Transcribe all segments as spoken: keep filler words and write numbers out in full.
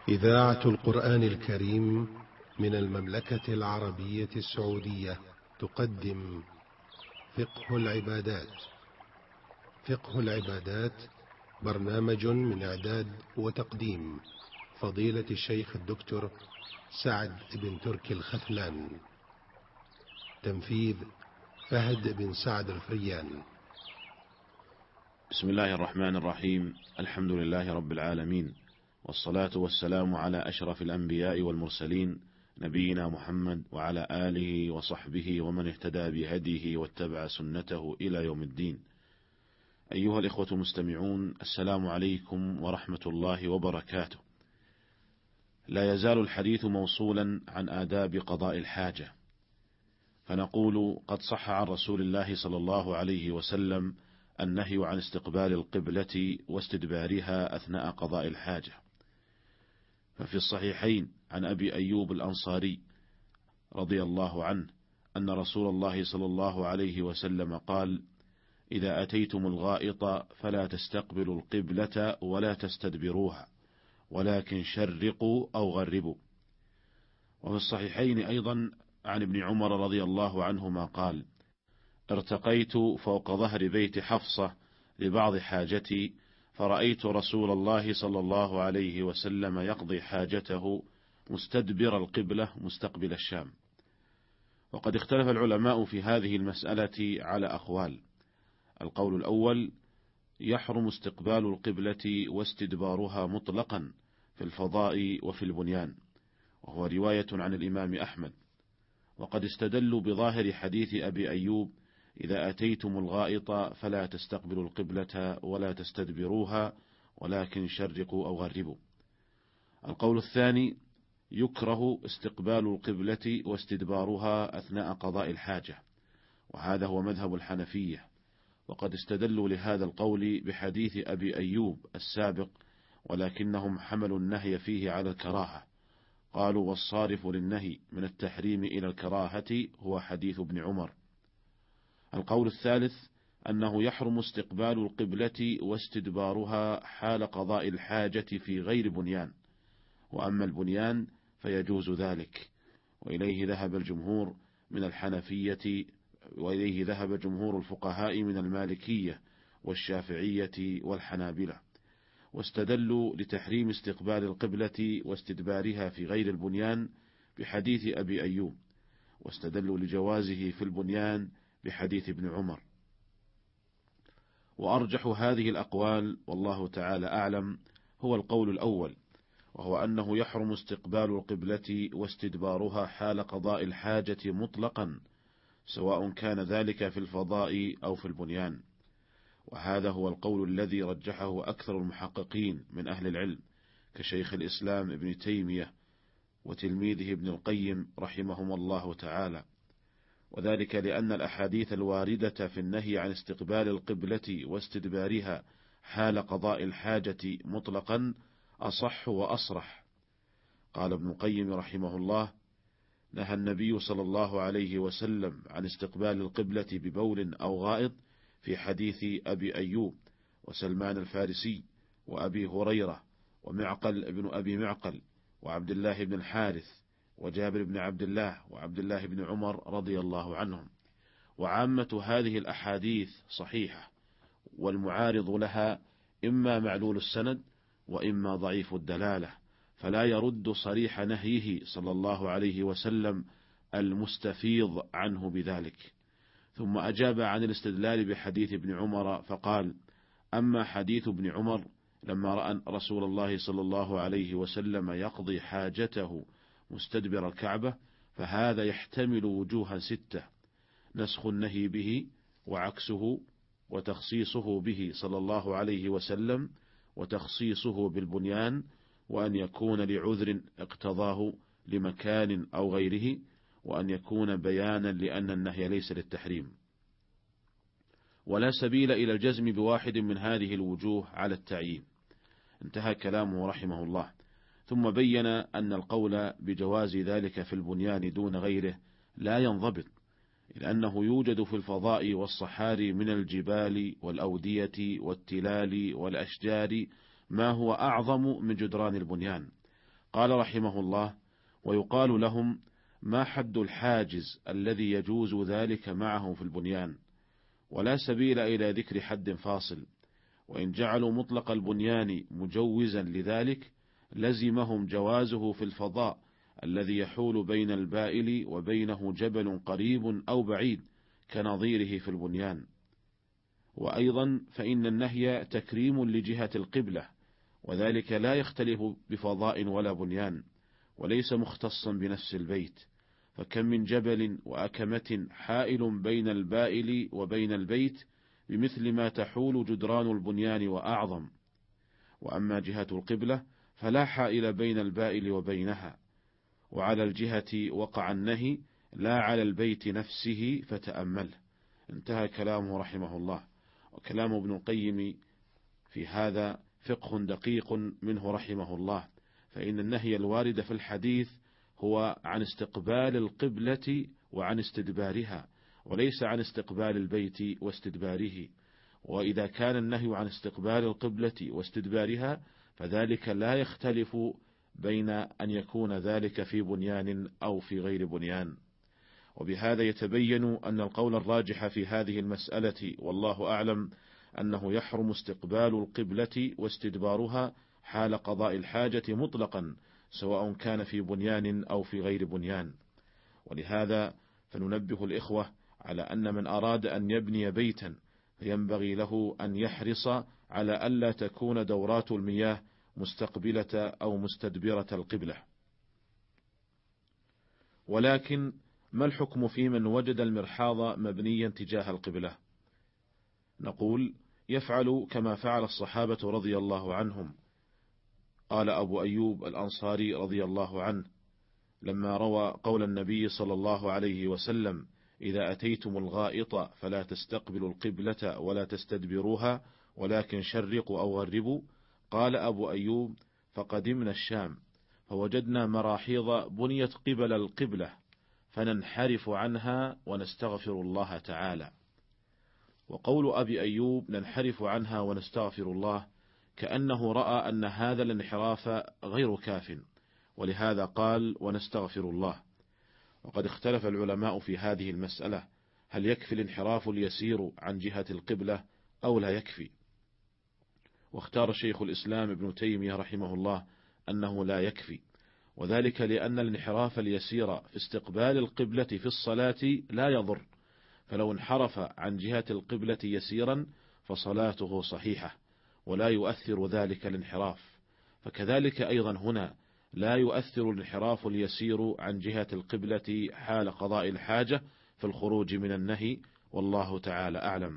إذاعة القرآن الكريم من المملكة العربية السعودية تقدم فقه العبادات. فقه العبادات برنامج من إعداد وتقديم فضيلة الشيخ الدكتور سعد بن تركي الختلان. تنفيذ فهد بن سعد الفريان. بسم الله الرحمن الرحيم. الحمد لله رب العالمين، والصلاة والسلام على أشرف الأنبياء والمرسلين، نبينا محمد وعلى آله وصحبه ومن اهتدى بهديه واتبع سنته إلى يوم الدين. أيها الإخوة المستمعون، السلام عليكم ورحمة الله وبركاته. لا يزال الحديث موصولا عن آداب قضاء الحاجة، فنقول قد صح عن رسول الله صلى الله عليه وسلم النهي عن استقبال القبلة واستدبارها أثناء قضاء الحاجة. ففي الصحيحين عن أبي أيوب الأنصاري رضي الله عنه أن رسول الله صلى الله عليه وسلم قال: إذا أتيتم الغائط فلا تستقبلوا القبلة ولا تستدبروها، ولكن شرقوا أو غربوا. وفي الصحيحين أيضا عن ابن عمر رضي الله عنهما قال: ارتقيت فوق ظهر بيت حفصة لبعض حاجتي، فرأيت رسول الله صلى الله عليه وسلم يقضي حاجته مستدبر القبلة مستقبل الشام. وقد اختلف العلماء في هذه المسألة على أقوال. القول الأول: يحرم استقبال القبلة واستدبارها مطلقا في الفضاء وفي البنيان، وهو رواية عن الإمام أحمد. وقد استدلوا بظاهر حديث أبي أيوب: إذا أتيتم الغائط فلا تستقبلوا القبلة ولا تستدبروها، ولكن شرقوا أو غربوا. القول الثاني: يكره استقبال القبلة واستدبارها أثناء قضاء الحاجة، وهذا هو مذهب الحنفية. وقد استدلوا لهذا القول بحديث أبي أيوب السابق، ولكنهم حملوا النهي فيه على الكراهة. قالوا: والصارف للنهي من التحريم إلى الكراهة هو حديث ابن عمر. القول الثالث: أنه يحرم استقبال القبلة واستدبارها حال قضاء الحاجة في غير بنيان، وأما البنيان فيجوز ذلك. وإليه ذهب الجمهور من الحنفية، وإليه ذهب جمهور الفقهاء من المالكية والشافعية والحنابلة، واستدلوا لتحريم استقبال القبلة واستدبارها في غير البنيان بحديث أبي أيوب، واستدلوا لجوازه في البنيان بحديث ابن عمر. وأرجح هذه الأقوال والله تعالى أعلم هو القول الأول، وهو أنه يحرم استقبال القبلة واستدبارها حال قضاء الحاجة مطلقا، سواء كان ذلك في الفضاء أو في البنيان. وهذا هو القول الذي رجحه أكثر المحققين من أهل العلم، كشيخ الإسلام ابن تيمية وتلميذه ابن القيم رحمهم الله تعالى. وذلك لأن الأحاديث الواردة في النهي عن استقبال القبلة واستدبارها حال قضاء الحاجة مطلقا أصح وأصرح. قال ابن القيم رحمه الله: نهى النبي صلى الله عليه وسلم عن استقبال القبلة ببول أو غائط في حديث أبي أيوب وسلمان الفارسي وأبي هريرة ومعقل ابن أبي معقل وعبد الله بن الحارث وجابر بن عبد الله وعبد الله بن عمر رضي الله عنهم. وعامة هذه الأحاديث صحيحة، والمعارض لها إما معلول السند وإما ضعيف الدلالة، فلا يرد صريح نهيه صلى الله عليه وسلم المستفيض عنه بذلك. ثم أجاب عن الاستدلال بحديث ابن عمر فقال: أما حديث ابن عمر لما رأى رسول الله صلى الله عليه وسلم يقضي حاجته مستدبر الكعبة، فهذا يحتمل وجوها ستة: نسخ النهي به، وعكسه، وتخصيصه به صلى الله عليه وسلم، وتخصيصه بالبنيان، وأن يكون لعذر اقتضاه لمكان أو غيره، وأن يكون بيانا لأن النهي ليس للتحريم. ولا سبيل إلى الجزم بواحد من هذه الوجوه على التعيين. انتهى كلامه رحمه الله. ثم بين أن القول بجواز ذلك في البنيان دون غيره لا ينضبط، لأنه يوجد في الفضاء والصحاري من الجبال والأودية والتلال والأشجار ما هو أعظم من جدران البنيان، قال رحمه الله: ويقال لهم: ما حد الحاجز الذي يجوز ذلك معه في البنيان؟ ولا سبيل إلى ذكر حد فاصل، وإن جعلوا مطلق البنيان مجوزا لذلك لزمهم جوازه في الفضاء الذي يحول بين البائل وبينه جبل قريب أو بعيد كنظيره في البنيان. وأيضا فإن النهي تكريم لجهة القبلة، وذلك لا يختلف بفضاء ولا بنيان، وليس مختصا بنفس البيت، فكم من جبل وأكمة حائل بين البائل وبين البيت بمثل ما تحول جدران البنيان وأعظم. وأما جهة القبلة فلا حائل بين البائل وبينها، وعلى الجهة وقع النهي لا على البيت نفسه، فتأمله. انتهى كلامه رحمه الله. وكلام ابن القيم في هذا فقه دقيق منه رحمه الله، فإن النهي الوارد في الحديث هو عن استقبال القبلة وعن استدبارها، وليس عن استقبال البيت واستدباره. وإذا كان النهي عن استقبال القبلة واستدبارها فذلك لا يختلف بين أن يكون ذلك في بنيان أو في غير بنيان. وبهذا يتبين أن القول الراجح في هذه المسألة والله أعلم أنه يحرم استقبال القبلة واستدبارها حال قضاء الحاجة مطلقا، سواء كان في بنيان أو في غير بنيان. ولهذا فننبه الإخوة على أن من أراد أن يبني بيتا فينبغي له أن يحرص على ألا تكون دورات المياه مستقبلة أو مستدبرة القبلة. ولكن ما الحكم في من وجد المرحاض مبنيا تجاه القبلة؟ نقول: يفعل كما فعل الصحابة رضي الله عنهم. قال أبو أيوب الأنصاري رضي الله عنه لما روى قول النبي صلى الله عليه وسلم: إذا أتيتم الغائط فلا تستقبلوا القبلة ولا تستدبروها ولكن شرقوا أو غربوا، قال أبو أيوب: فقدمنا الشام فوجدنا مراحيض بنيت قبل القبلة فننحرف عنها ونستغفر الله تعالى. وقول أبي أيوب ننحرف عنها ونستغفر الله كأنه رأى أن هذا الانحراف غير كاف، ولهذا قال ونستغفر الله. وقد اختلف العلماء في هذه المسألة، هل يكفي الانحراف اليسير عن جهة القبلة أو لا يكفي؟ واختار شيخ الإسلام ابن تيمية رحمه الله أنه لا يكفي، وذلك لأن الانحراف اليسير في استقبال القبلة في الصلاة لا يضر، فلو انحرف عن جهة القبلة يسيرا فصلاته صحيحة ولا يؤثر ذلك الانحراف. فكذلك أيضا هنا لا يؤثر الانحراف اليسير عن جهة القبلة حال قضاء الحاجة في الخروج من النهي، والله تعالى أعلم.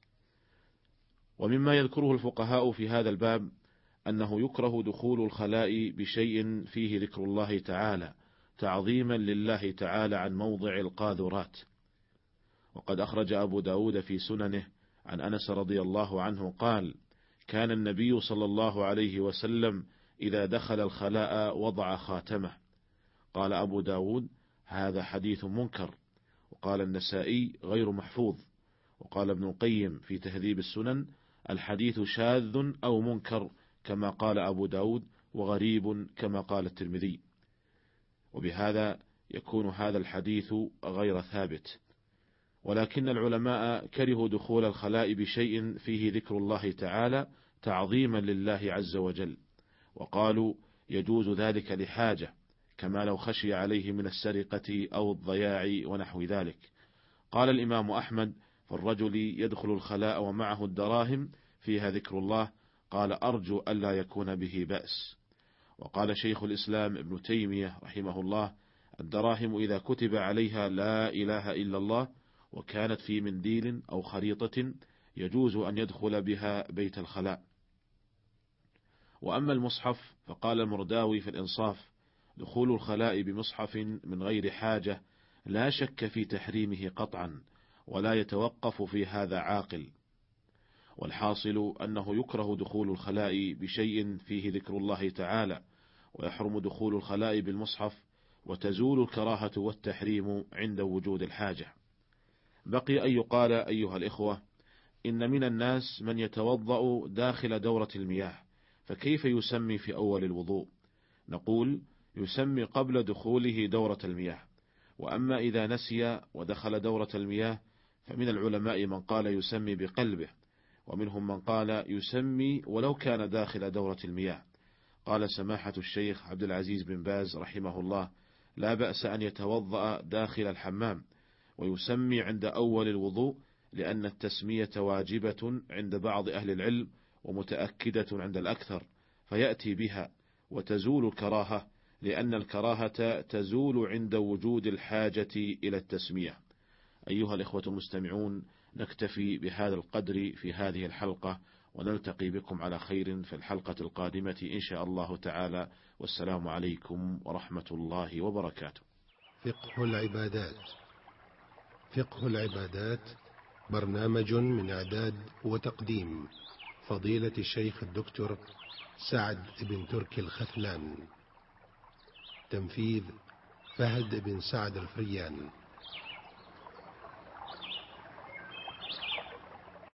ومما يذكره الفقهاء في هذا الباب أنه يكره دخول الخلاء بشيء فيه ذكر الله تعالى تعظيما لله تعالى عن موضع القاذورات. وقد أخرج أبو داود في سننه عن أنس رضي الله عنه قال: كان النبي صلى الله عليه وسلم إذا دخل الخلاء وضع خاتمه. قال أبو داود: هذا حديث منكر. وقال النسائي: غير محفوظ. وقال ابن القيم في تهذيب السنن: الحديث شاذ أو منكر كما قال أبو داود، وغريب كما قال الترمذي. وبهذا يكون هذا الحديث غير ثابت. ولكن العلماء كرهوا دخول الخلاء بشيء فيه ذكر الله تعالى تعظيما لله عز وجل، وقالوا يجوز ذلك لحاجة، كما لو خشي عليه من السرقة أو الضياع ونحو ذلك. قال الإمام أحمد: فالرجل يدخل الخلاء ومعه الدراهم فيها ذكر الله، قال أرجو ألا يكون به بأس. وقال شيخ الإسلام ابن تيمية رحمه الله: الدراهم إذا كتب عليها لا إله إلا الله وكانت في منديل أو خريطة يجوز أن يدخل بها بيت الخلاء. وأما المصحف فقال المرداوي في الإنصاف: دخول الخلاء بمصحف من غير حاجة لا شك في تحريمه قطعا، ولا يتوقف في هذا عاقل. والحاصل أنه يكره دخول الخلاء بشيء فيه ذكر الله تعالى، ويحرم دخول الخلاء بالمصحف، وتزول الكراهة والتحريم عند وجود الحاجة. بقي أن يقال أيها الإخوة: إن من الناس من يتوضأ داخل دورة المياه، فكيف يسمي في أول الوضوء؟ نقول يسمي قبل دخوله دورة المياه. وأما إذا نسي ودخل دورة المياه فمن العلماء من قال يسمي بقلبه، ومنهم من قال يسمي ولو كان داخل دورة المياه. قال سماحة الشيخ عبد العزيز بن باز رحمه الله: لا بأس أن يتوضأ داخل الحمام ويسمي عند أول الوضوء، لأن التسمية واجبة عند بعض أهل العلم ومتأكدة عند الأكثر، فيأتي بها وتزول الكراهة، لأن الكراهة تزول عند وجود الحاجة إلى التسمية. أيها الإخوة المستمعون، نكتفي بهذا القدر في هذه الحلقة، ونلتقي بكم على خير في الحلقة القادمة إن شاء الله تعالى، والسلام عليكم ورحمة الله وبركاته. فقه العبادات. فقه العبادات برنامج من إعداد وتقديم فضيلة الشيخ الدكتور سعد بن تركي الخثلان. تنفيذ فهد بن سعد الفريان.